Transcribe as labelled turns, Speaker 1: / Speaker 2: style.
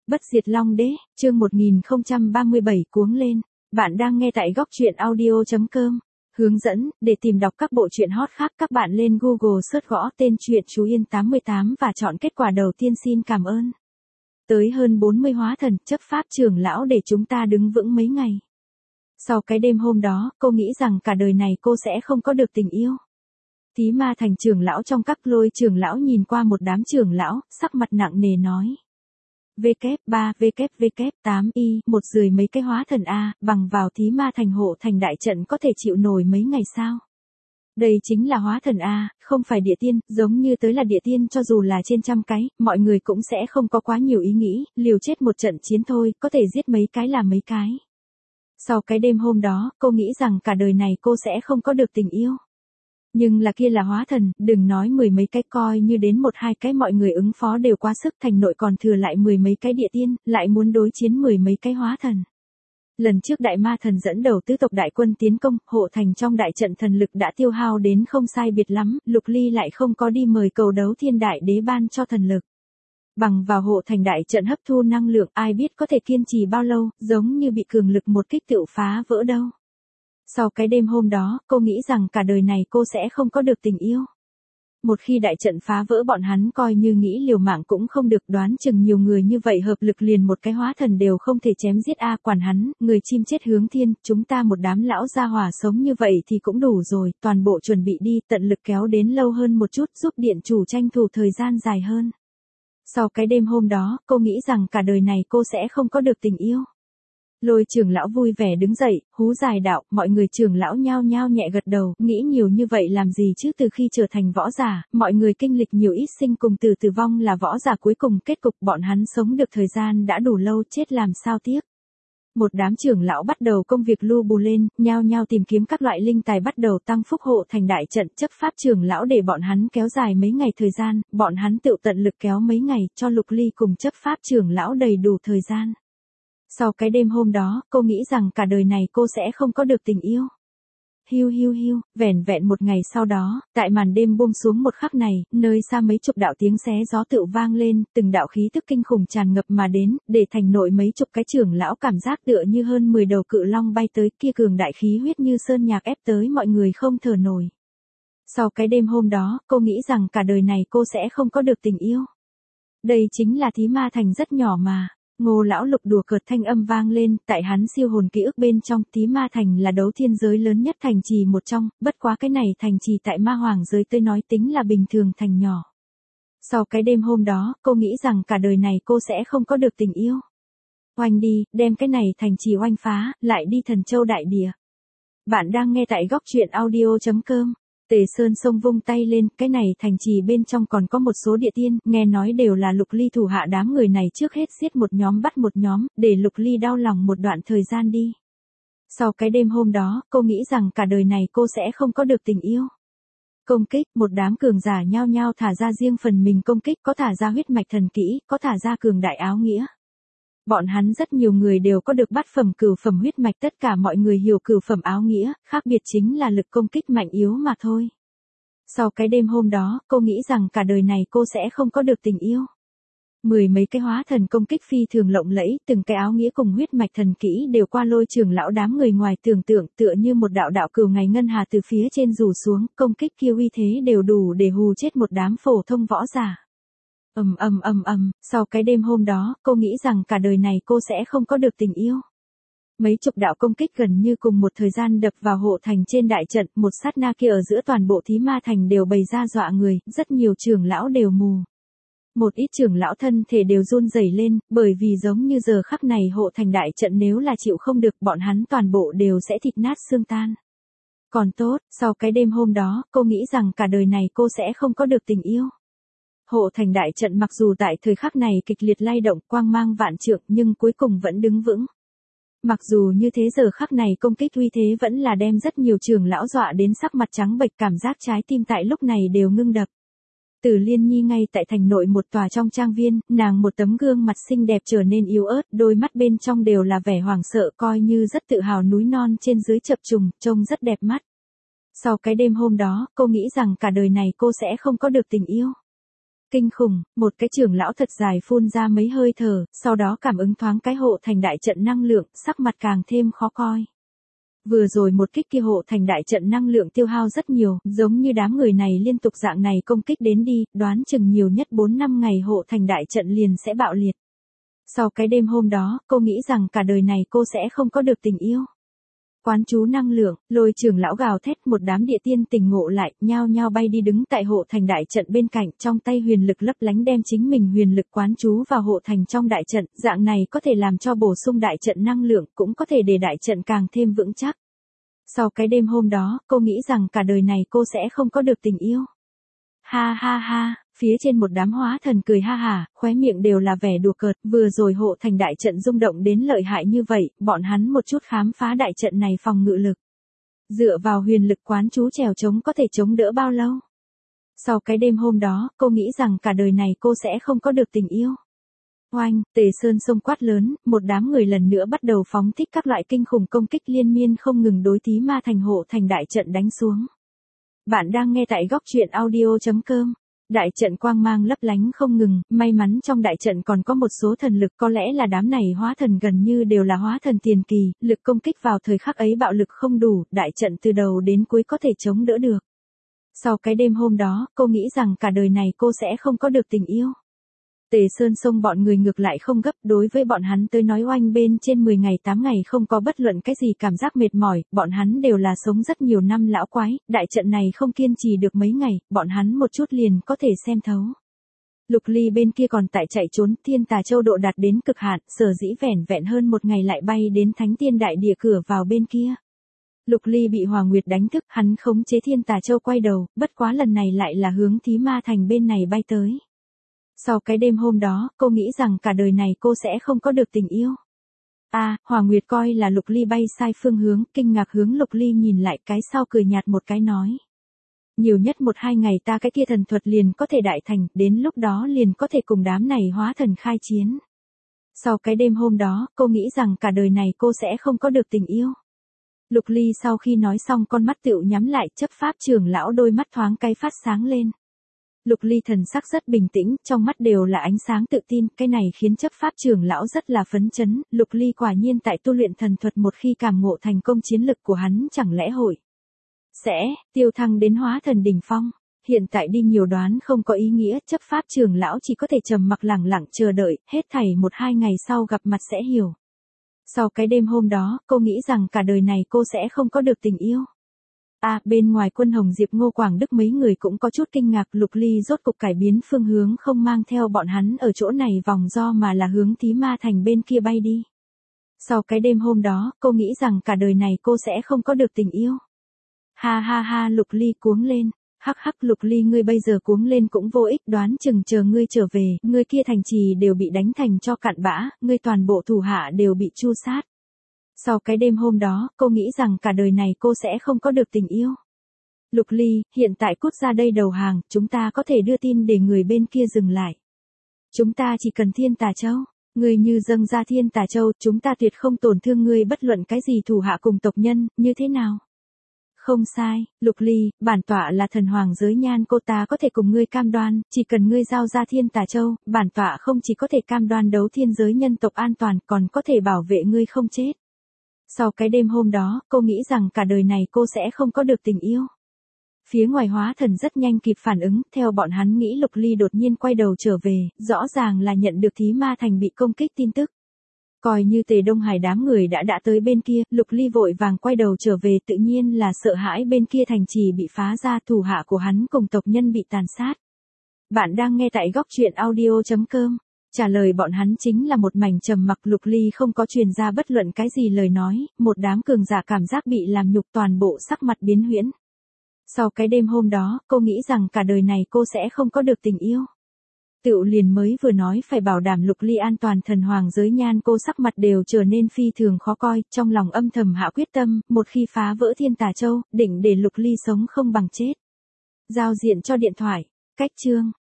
Speaker 1: Bất diệt Long Đế, chương 1037 cuống lên. Bạn đang nghe tại góc truyện audio.com. Hướng dẫn, để tìm đọc các bộ truyện hot khác các bạn lên Google search gõ tên truyện Chú Yên 88 và chọn kết quả đầu tiên. Xin cảm ơn. Tới hơn 40 hóa thần chấp pháp trưởng lão để chúng ta đứng vững mấy ngày. Sau cái đêm hôm đó, cô nghĩ rằng cả đời này cô sẽ không có được tình yêu. Thí Ma Thành trưởng lão trong các lôi trưởng lão nhìn qua một đám trưởng lão, sắc mặt nặng nề nói. VK3, VK8Y, một rười mấy cái hóa thần A, bằng vào Thí Ma Thành hộ thành đại trận có thể chịu nổi mấy ngày sao? Đây chính là hóa thần A, không phải địa tiên, giống như tới là địa tiên cho dù là trên trăm cái, mọi người cũng sẽ không có quá nhiều ý nghĩ, liều chết một trận chiến thôi, có thể giết mấy cái là mấy cái. Sau cái đêm hôm đó, cô nghĩ rằng cả đời này cô sẽ không có được tình yêu. Nhưng là kia là hóa thần, đừng nói mười mấy cái, coi như đến một hai cái mọi người ứng phó đều quá sức, thành nội còn thừa lại mười mấy cái địa tiên, lại muốn đối chiến mười mấy cái hóa thần. Lần trước đại ma thần dẫn đầu tứ tộc đại quân tiến công, hộ thành trong đại trận thần lực đã tiêu hao đến không sai biệt lắm, Lục Ly lại không có đi mời cầu đấu thiên đại đế ban cho thần lực. Bằng vào hộ thành đại trận hấp thu năng lượng, ai biết có thể kiên trì bao lâu, giống như bị cường lực một kích tựu phá vỡ đâu. Sau cái đêm hôm đó, cô nghĩ rằng cả đời này cô sẽ không có được tình yêu. Một khi đại trận phá vỡ bọn hắn coi như nghĩ liều mạng cũng không được, đoán chừng nhiều người như vậy hợp lực liền một cái hóa thần đều không thể chém giết a. Quản hắn, người chim chết hướng thiên, chúng ta một đám lão gia hỏa sống như vậy thì cũng đủ rồi, toàn bộ chuẩn bị đi, tận lực kéo đến lâu hơn một chút, giúp điện chủ tranh thủ thời gian dài hơn. Sau cái đêm hôm đó, cô nghĩ rằng cả đời này cô sẽ không có được tình yêu. Lôi trưởng lão vui vẻ đứng dậy, hú dài đạo, mọi người trưởng lão nhao nhao nhẹ gật đầu, nghĩ nhiều như vậy làm gì chứ, từ khi trở thành võ giả, mọi người kinh lịch nhiều ít sinh cùng tử vong là võ giả cuối cùng kết cục, bọn hắn sống được thời gian đã đủ lâu, chết làm sao tiếc. Một đám trưởng lão bắt đầu công việc lu bù lên, nhao nhao tìm kiếm các loại linh tài bắt đầu tăng phúc hộ thành đại trận, chấp pháp trưởng lão để bọn hắn kéo dài mấy ngày thời gian, bọn hắn tự tận lực kéo mấy ngày, cho Lục Ly cùng chấp pháp trưởng lão đầy đủ thời gian. Sau cái đêm hôm đó, cô nghĩ rằng cả đời này cô sẽ không có được tình yêu. Hiu hiu hiu, vẻn vẹn một ngày sau đó, tại màn đêm buông xuống một khắc này, nơi xa mấy chục đạo tiếng xé gió tự vang lên, từng đạo khí tức kinh khủng tràn ngập mà đến, để thành nội mấy chục cái trưởng lão cảm giác tựa như hơn 10 đầu cự long bay tới, kia cường đại khí huyết như sơn nhạc ép tới mọi người không thở nổi. Sau cái đêm hôm đó, cô nghĩ rằng cả đời này cô sẽ không có được tình yêu. Đây chính là Thí Ma Thành rất nhỏ mà. Ngô lão Lục đùa cợt thanh âm vang lên, tại hắn siêu hồn ký ức bên trong, Thí Ma Thành là đấu thiên giới lớn nhất thành trì một trong, bất quá cái này thành trì tại ma hoàng giới tôi nói tính là bình thường thành nhỏ. Sau cái đêm hôm đó, cô nghĩ rằng cả đời này cô sẽ không có được tình yêu. Oanh đi, đem cái này thành trì oanh phá, lại đi Thần Châu đại địa. Bạn đang nghe tại góc truyện audio.com. Tề Sơn xông vung tay lên, cái này thành trì bên trong còn có một số địa tiên, nghe nói đều là Lục Ly thủ hạ, đám người này trước hết giết một nhóm bắt một nhóm, để Lục Ly đau lòng một đoạn thời gian đi. Sau cái đêm hôm đó, cô nghĩ rằng cả đời này cô sẽ không có được tình yêu. Công kích, một đám cường giả nhao nhao thả ra riêng phần mình công kích, có thả ra huyết mạch thần kỹ, có thả ra cường đại áo nghĩa. Bọn hắn rất nhiều người đều có được bát phẩm cửu phẩm huyết mạch, tất cả mọi người hiểu cửu phẩm áo nghĩa, khác biệt chính là lực công kích mạnh yếu mà thôi. Sau cái đêm hôm đó, cô nghĩ rằng cả đời này cô sẽ không có được tình yêu. Mười mấy cái hóa thần công kích phi thường lộng lẫy, từng cái áo nghĩa cùng huyết mạch thần kỹ đều qua lôi trưởng lão đám người ngoài tưởng tượng, tựa như một đạo đạo cửu ngày ngân hà từ phía trên rủ xuống, công kích kia uy thế đều đủ để hù chết một đám phổ thông võ giả. Sau cái đêm hôm đó, cô nghĩ rằng cả đời này cô sẽ không có được tình yêu. Mấy chục đạo công kích gần như cùng một thời gian đập vào hộ thành trên đại trận, một sát na kia ở giữa toàn bộ Thí Ma Thành đều bày ra dọa người, rất nhiều trưởng lão đều mù. Một ít trưởng lão thân thể đều run rẩy lên, bởi vì giống như giờ khắc này hộ thành đại trận nếu là chịu không được, bọn hắn toàn bộ đều sẽ thịt nát xương tan. Còn tốt, sau cái đêm hôm đó, cô nghĩ rằng cả đời này cô sẽ không có được tình yêu. Hộ thành đại trận mặc dù tại thời khắc này kịch liệt lay động, quang mang vạn trượng, nhưng cuối cùng vẫn đứng vững. Mặc dù như thế giờ khắc này công kích uy thế vẫn là đem rất nhiều trưởng lão dọa đến sắc mặt trắng bệch, cảm giác trái tim tại lúc này đều ngưng đập. Từ Liên Nhi ngay tại thành nội một tòa trong trang viên, nàng một tấm gương mặt xinh đẹp trở nên yếu ớt, đôi mắt bên trong đều là vẻ hoảng sợ, coi như rất tự hào núi non trên dưới chập trùng, trông rất đẹp mắt. Sau cái đêm hôm đó, cô nghĩ rằng cả đời này cô sẽ không có được tình yêu. Kinh khủng, một cái trưởng lão thật dài phun ra mấy hơi thở, sau đó cảm ứng thoáng cái hộ thành đại trận năng lượng, sắc mặt càng thêm khó coi. Vừa rồi một kích kia hộ thành đại trận năng lượng tiêu hao rất nhiều, giống như đám người này liên tục dạng này công kích đến đi, đoán chừng nhiều nhất 4-5 ngày hộ thành đại trận liền sẽ bạo liệt. Sau cái đêm hôm đó, cô nghĩ rằng cả đời này cô sẽ không có được tình yêu. Quán chú năng lượng, Lôi trưởng lão gào thét, một đám địa tiên tỉnh ngộ lại, nhao nhao bay đi đứng tại hộ thành đại trận bên cạnh, trong tay huyền lực lấp lánh đem chính mình huyền lực quán chú vào hộ thành trong đại trận, dạng này có thể làm cho bổ sung đại trận năng lượng, cũng có thể để đại trận càng thêm vững chắc. Sau cái đêm hôm đó, cô nghĩ rằng cả đời này cô sẽ không có được tình yêu. Ha ha ha, phía trên một đám hóa thần cười ha hả, khóe miệng đều là vẻ đùa cợt, vừa rồi hộ thành đại trận rung động đến lợi hại như vậy, bọn hắn một chút khám phá đại trận này phòng ngự lực. Dựa vào huyền lực quán chú trèo trống có thể chống đỡ bao lâu? Sau cái đêm hôm đó, cô nghĩ rằng cả đời này cô sẽ không có được tình yêu. Oanh, Tề Sơn sông quát lớn, một đám người lần nữa bắt đầu phóng thích các loại kinh khủng công kích liên miên không ngừng đối Tí Ma Thành hộ thành đại trận đánh xuống. Bạn đang nghe tại góc truyện audio.com. Đại trận quang mang lấp lánh không ngừng, may mắn trong đại trận còn có một số thần lực, có lẽ là đám này hóa thần gần như đều là hóa thần tiền kỳ, lực công kích vào thời khắc ấy bạo lực không đủ, đại trận từ đầu đến cuối có thể chống đỡ được. Sau cái đêm hôm đó, cô nghĩ rằng cả đời này cô sẽ không có được tình yêu. Tề Sơn sông bọn người ngược lại không gấp, đối với bọn hắn tới nói oanh bên trên 10 ngày 8 ngày không có bất luận cái gì cảm giác mệt mỏi, bọn hắn đều là sống rất nhiều năm lão quái, đại trận này không kiên trì được mấy ngày, bọn hắn một chút liền có thể xem thấu. Lục Ly bên kia còn tại chạy trốn, Thiên Tà Châu độ đạt đến cực hạn, sở dĩ vẻn vẹn hơn một ngày lại bay đến Thánh Tiên Đại Địa cửa vào bên kia. Lục Ly bị Hòa Nguyệt đánh thức, hắn khống chế Thiên Tà Châu quay đầu, bất quá lần này lại là hướng Thí Ma Thành bên này bay tới. Sau cái đêm hôm đó, cô nghĩ rằng cả đời này cô sẽ không có được tình yêu. Hòa Nguyệt coi là Lục Ly bay sai phương hướng, kinh ngạc hướng Lục Ly nhìn lại, cái sau cười nhạt một cái nói. Nhiều nhất 1-2 ngày ta cái kia thần thuật liền có thể đại thành, đến lúc đó liền có thể cùng đám này hóa thần khai chiến. Sau cái đêm hôm đó, cô nghĩ rằng cả đời này cô sẽ không có được tình yêu. Lục Ly sau khi nói xong con mắt tựu nhắm lại, chấp pháp trưởng lão đôi mắt thoáng cái phát sáng lên. Lục Ly thần sắc rất bình tĩnh, trong mắt đều là ánh sáng tự tin, cái này khiến chấp pháp trưởng lão rất là phấn chấn, Lục Ly quả nhiên tại tu luyện thần thuật một khi cảm ngộ thành công chiến lực của hắn chẳng lẽ hội sẽ tiêu thăng đến hóa thần đỉnh phong. Hiện tại đi nhiều đoán không có ý nghĩa, chấp pháp trưởng lão chỉ có thể trầm mặc lẳng lặng chờ đợi, hết thảy 1-2 ngày sau gặp mặt sẽ hiểu. Sau cái đêm hôm đó, cô nghĩ rằng cả đời này cô sẽ không có được tình yêu. Bên ngoài Quân Hồng Diệp Ngô Quảng Đức mấy người cũng có chút kinh ngạc, Lục Ly rốt cục cải biến phương hướng không mang theo bọn hắn ở chỗ này vòng do mà là hướng Thí Ma Thành bên kia bay đi. Sau cái đêm hôm đó, cô nghĩ rằng cả đời này cô sẽ không có được tình yêu. Ha ha ha, Lục Ly cuống lên. Hắc hắc, Lục Ly ngươi bây giờ cuống lên cũng vô ích, đoán chừng chờ ngươi trở về, ngươi kia thành trì đều bị đánh thành cho cặn bã, ngươi toàn bộ thủ hạ đều bị tru sát. Sau cái đêm hôm đó, cô nghĩ rằng cả đời này cô sẽ không có được tình yêu. Lục Ly, hiện tại cút ra đây đầu hàng, chúng ta có thể đưa tin để người bên kia dừng lại. Chúng ta chỉ cần Thiên Tà Châu, ngươi như dâng ra Thiên Tà Châu, chúng ta tuyệt không tổn thương ngươi bất luận cái gì thủ hạ cùng tộc nhân, như thế nào? Không sai, Lục Ly, bản tọa là thần hoàng giới nhan cô, ta có thể cùng ngươi cam đoan, chỉ cần ngươi giao ra Thiên Tà Châu, bản tọa không chỉ có thể cam đoan đấu thiên giới nhân tộc an toàn, còn có thể bảo vệ ngươi không chết. Sau cái đêm hôm đó, cô nghĩ rằng cả đời này cô sẽ không có được tình yêu. Phía ngoài hóa thần rất nhanh kịp phản ứng, theo bọn hắn nghĩ Lục Ly đột nhiên quay đầu trở về, rõ ràng là nhận được Thí Ma Thành bị công kích tin tức. Coi như Tề Đông Hải đám người đã tới bên kia, Lục Ly vội vàng quay đầu trở về, tự nhiên là sợ hãi bên kia thành trì bị phá ra, thủ hạ của hắn cùng tộc nhân bị tàn sát. Bạn đang nghe tại góc truyện audio.com. Trả lời bọn hắn chính là một mảnh trầm mặc, Lục Ly không có truyền ra bất luận cái gì lời nói, một đám cường giả cảm giác bị làm nhục, toàn bộ sắc mặt biến huyễn. Sau cái đêm hôm đó, cô nghĩ rằng cả đời này cô sẽ không có được tình yêu. Tựu liền mới vừa nói phải bảo đảm Lục Ly an toàn, thần hoàng giới nhan cô sắc mặt đều trở nên phi thường khó coi, trong lòng âm thầm hạ quyết tâm, một khi phá vỡ Thiên Tà Châu, định để Lục Ly sống không bằng chết. Giao diện cho điện thoại, cách chương.